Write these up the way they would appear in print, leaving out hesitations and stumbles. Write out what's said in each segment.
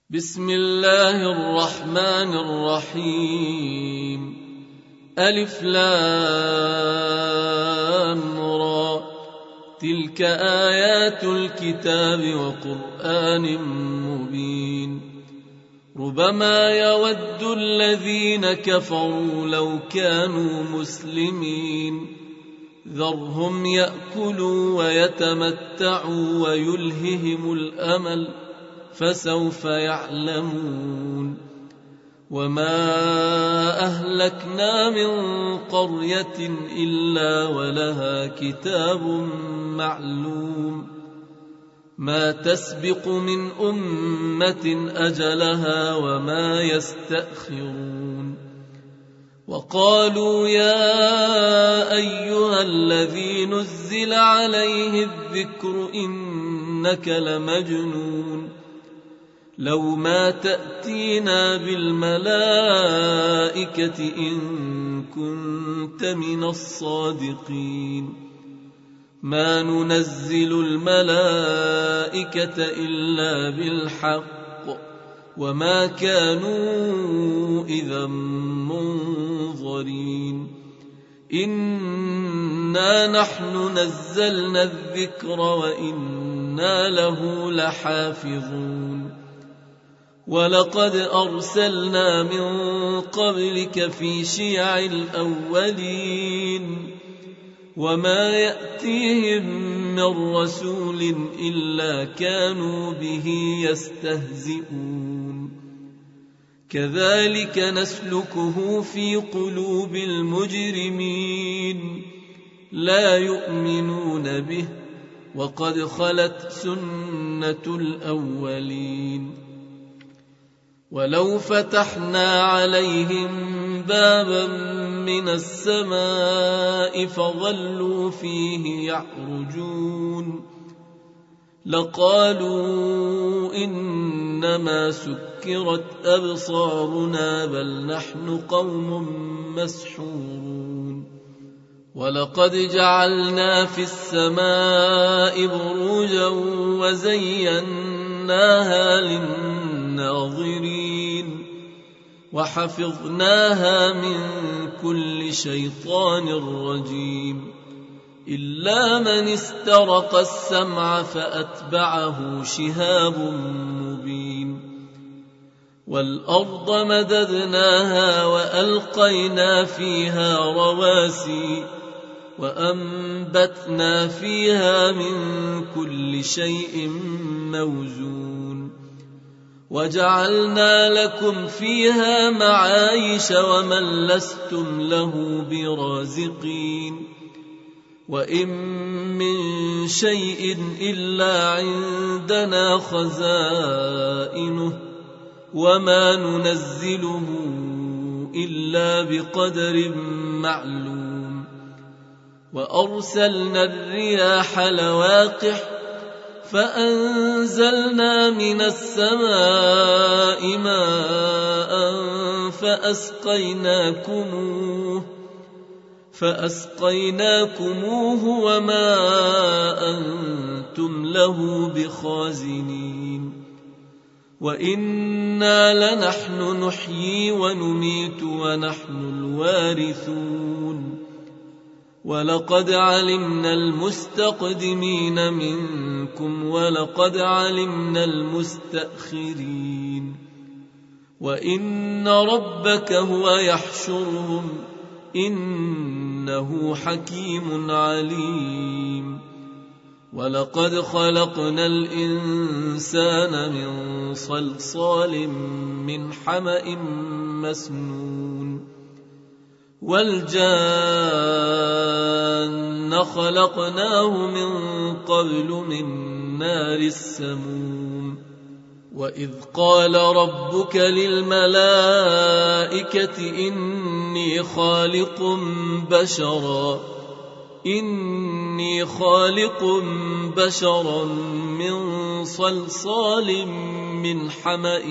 بسم الله الرحمن الرحيم. ألف لام را، تلك آيات الكتاب وقرآن مبين. ربما يود الذين كفروا لو كانوا مسلمين، ذرهم يأكلوا ويتمتعوا ويلههم الأمل، فسوف يعلمون. وما أهلكنا من قرية إلا ولها كتاب معلوم، ما تسبق من أمة أجلها وما يستأخرون. وقالوا يا أيها الذي نزل عليه الذكر إنك لمجنون، لو ما تأتينا بالملائكة إن كنت من الصادقين. ما ننزل الملائكة إلا بالحق وما كانوا إذا منظرين. إنا نحن نزلنا الذكر وإنا له لحافظون. ولقد أرسلنا من قبلك في شيع الأولين، وما يأتيهم من رسول إلا كانوا به يستهزئون. كذلك نسلكه في قلوب المجرمين، لا يؤمنون به وقد خلت سنة الأولين. ولو فتحنا عليهم بابا من السماء فظلوا فيه يعرجون، لقالوا إنما سكرت أبصارنا بل نحن قوم مسحورون. ولقد جعلنا في السماء بروجا وزيناها للناظرين، وحفظناها من كل شيطان رجيم، إلا من استرق السمع فأتبعه شهاب مبين. والأرض مددناها وألقينا فيها رواسي وأنبتنا فيها من كل شيء موزون، وجعلنا لكم فيها معايش ومن لستم له برازقين. وإن من شيء إلا عندنا خزائنه وما ننزله إلا بقدر معلوم. وأرسلنا الرياح لواقح فأنزلنا من السماء ماء فأسقيناكموه وما أنتم له بخازنين. وإنا لنحن نحيي ونميت ونحن الوارثون. ولقد علمنا المستقدمين منكم ولقد علمنا المستأخرين. وإن ربك هو يحشرهم إنه حكيم عليم. ولقد خلقنا الإنسان من صلصال من حمأ مسنون. والجان خلقناه من قبل من نار السموم. وإذ قال ربك للملائكة إني خالق بشرا من صلصال من حمأ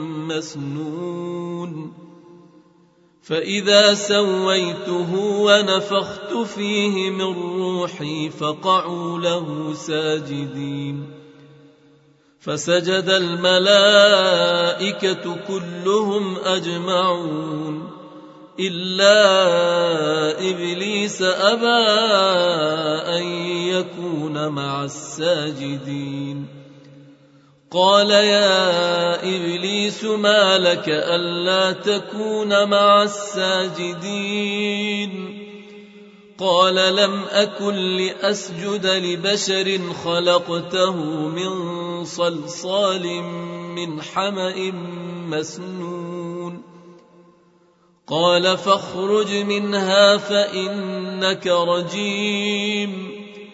مسنون، فإذا سويته ونفخت فيه من روحي فقعوا له ساجدين. فسجد الملائكة كلهم أجمعون إلا إبليس أبى أن يكون مع الساجدين. قال يا إبليس ما لك ألا تكون مع الساجدين؟ قال لم أكن لأسجد لبشر خلقته من صلصال من حمأ مسنون. قال فاخرج منها فإنك رجيم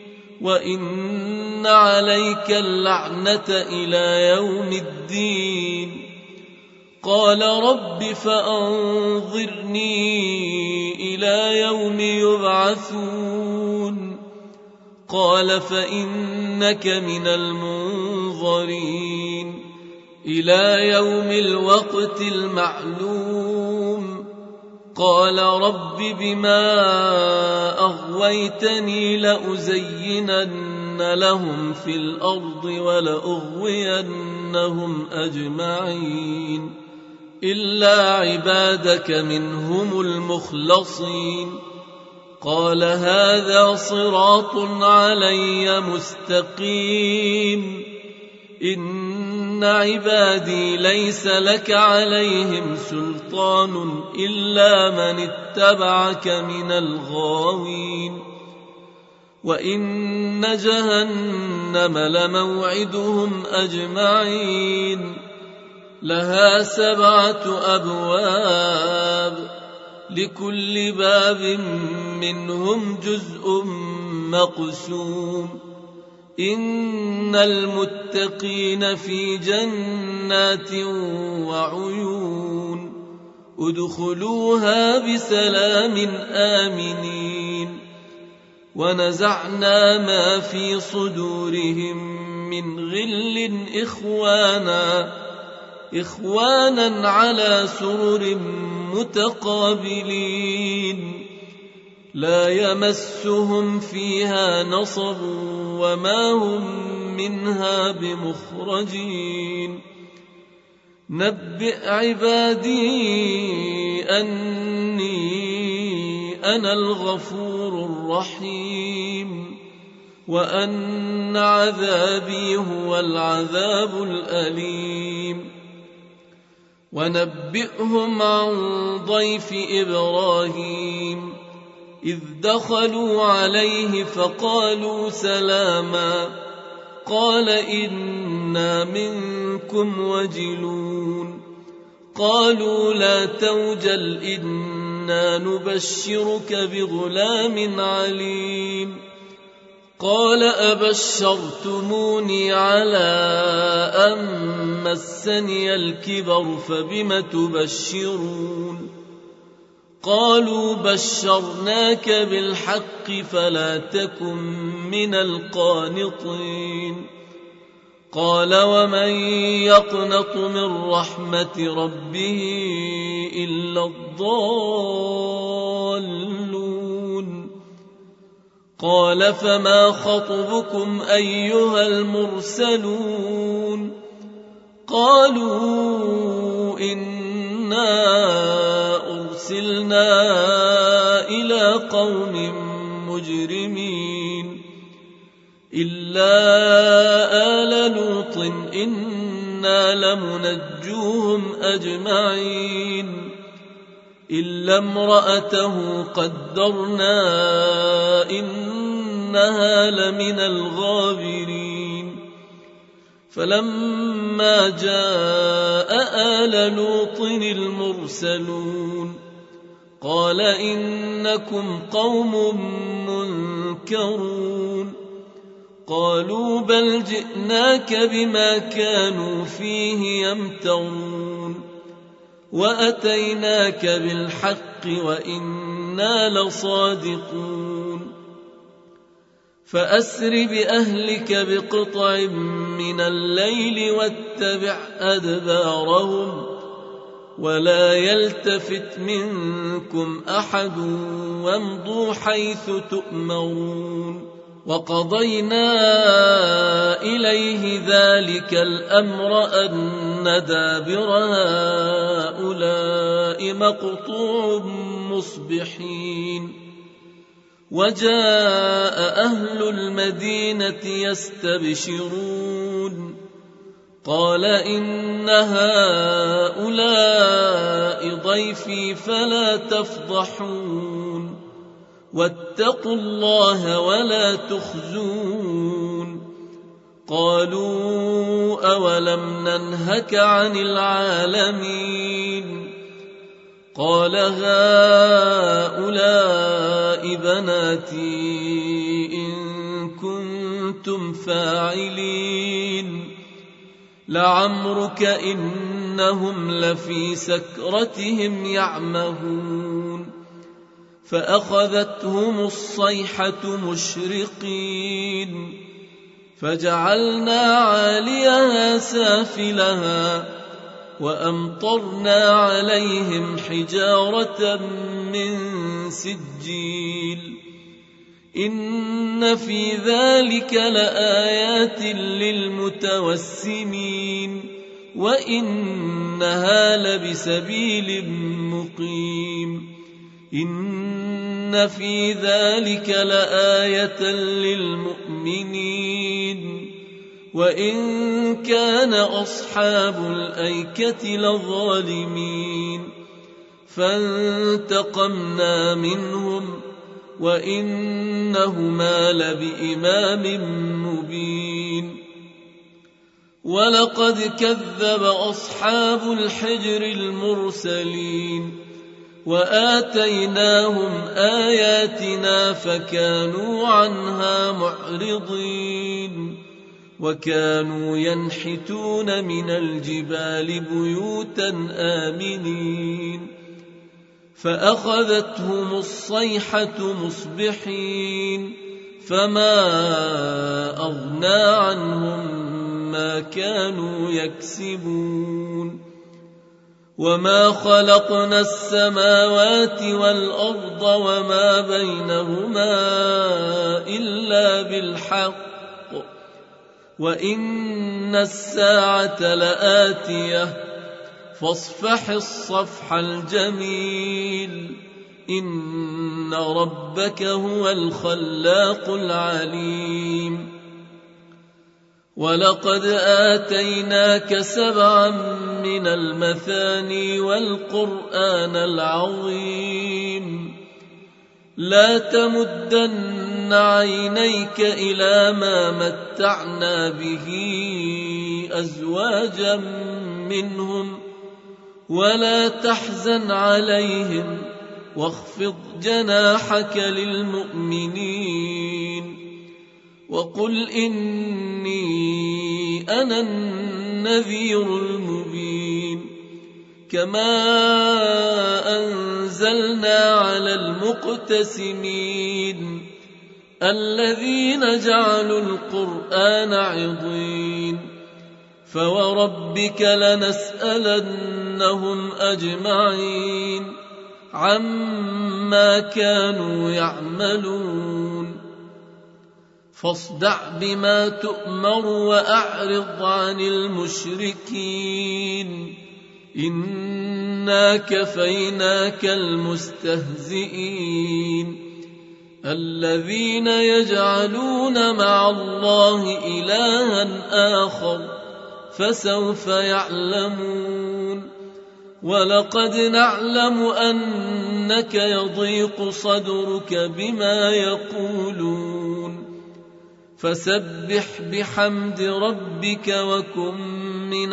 وإن عليك اللعنة إلى يوم الدين. قال رب فأنظرني إلى يوم يبعثون. قال فإنك من المنظرين إلى يوم الوقت المعلوم. قال رب بما أغويتني لأزينن لهم في الأرض ولأغوينهم أجمعين إلا عبادك منهم المخلصين. قال هذا صراط علي مستقيم. إن عبادي ليس لك عليهم سلطان إلا من اتبعك من الغاوين. وإن جهنم لموعدهم أجمعين لها 7 أبواب لكل باب منهم جزء مقسوم. إن المتقين في جنات وعيون ادخلوها بسلام آمنين. ونزعنا ما في صدورهم من غل إخوانا على سرر متقابلين لا يمسهم فيها نصب وما هم منها بمخرجين. نبئ عبادي أني أنا الغفور الرحيم وأن عذابي هو العذاب الأليم. ونبئهم عن ضيف إبراهيم إذ دخلوا عليه فقالوا سلاما. قال إنا منكم وجلون. قالوا لا توجل إنا نبشرك بغلام عليم. قال أبشرتموني على أن مسني الكبر فبم تبشرون؟ قالوا بشرناك بالحق فلا تكن من القانطين. قال ومن يقنط من رحمة ربه إلا الضالون. قال فما خطبكم أيها المرسلون؟ قالوا إنا أرسلنا إلى قوم مجرمين إلا آل لوط إنا لمنجوهم أجمعين إلا امرأته قدرنا إنها لمن الغابرين. فلما جاء آل لوط المرسلون قال إنكم قوم منكرون. قالوا بل جئناك بما كانوا فيه يمترون وأتيناك بالحق وإنا لصادقون. فأسر بأهلك بقطع من الليل واتبع أدبارهم ولا يلتفت منكم أحد وامضوا حيث تؤمرون وقضينا إليه ذلك الأمر أن دابر هؤلاء مقطوع مصبحين وجاء أهل المدينة يستبشرون قال إن هؤلاء ضيفي فلا تفضحون واتقوا الله ولا تخزون قالوا أولم ننهك عن العالمين قال هؤلاء بناتي إن كنتم فاعلين لعمرك إنهم لفي سكرتهم يعمهون فأخذتهم الصيحة مشرقين فجعلنا عاليها سافلها وأمطرنا عليهم حجارة من سجيل إن في ذلك لآيات للمتوسمين وإنها لبسبيل مقيم إن في ذلك لآية للمؤمنين وإن كان أصحاب الأيكة لظالمين فانتقمنا منهم وإنهما لبإمام مبين ولقد كذب أصحاب الحجر المرسلين وآتيناهم آياتنا فكانوا عنها معرضين وكانوا ينحتون من الجبال بيوتا آمنين فأخذتهم الصيحة مصبحين فما أغنى عنهم ما كانوا يكسبون وما خلقنا السماوات والأرض وما بينهما إلا بالحق وإن الساعة لآتية فاصفح الصفح الجميل إن ربك هو الخلاق العليم ولقد آتيناك 7 من المثاني والقرآن العظيم لا تمدن عينيك إلى ما متعنا به أزواجا منهم ولا تحزن عليهم واخفض جناحك للمؤمنين وقل إني أنا النذير المبين كما أنزلنا على المقتسمين الذين جعلوا القرآن عضين فوربك لنسألنهم أجمعين عما كانوا يعملون فاصدع بما تؤمر وأعرض عن المشركين إنا كفيناك المستهزئين الذين يجعلون مع الله إلها آخر فسوف يعلمون ولقد نعلم أنك يضيق صدرك بما يقولون فسبح بحمد ربك وكن من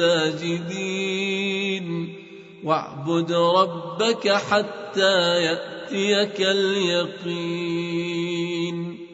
الساجدين واعبد ربك حتى يأتيك اليقين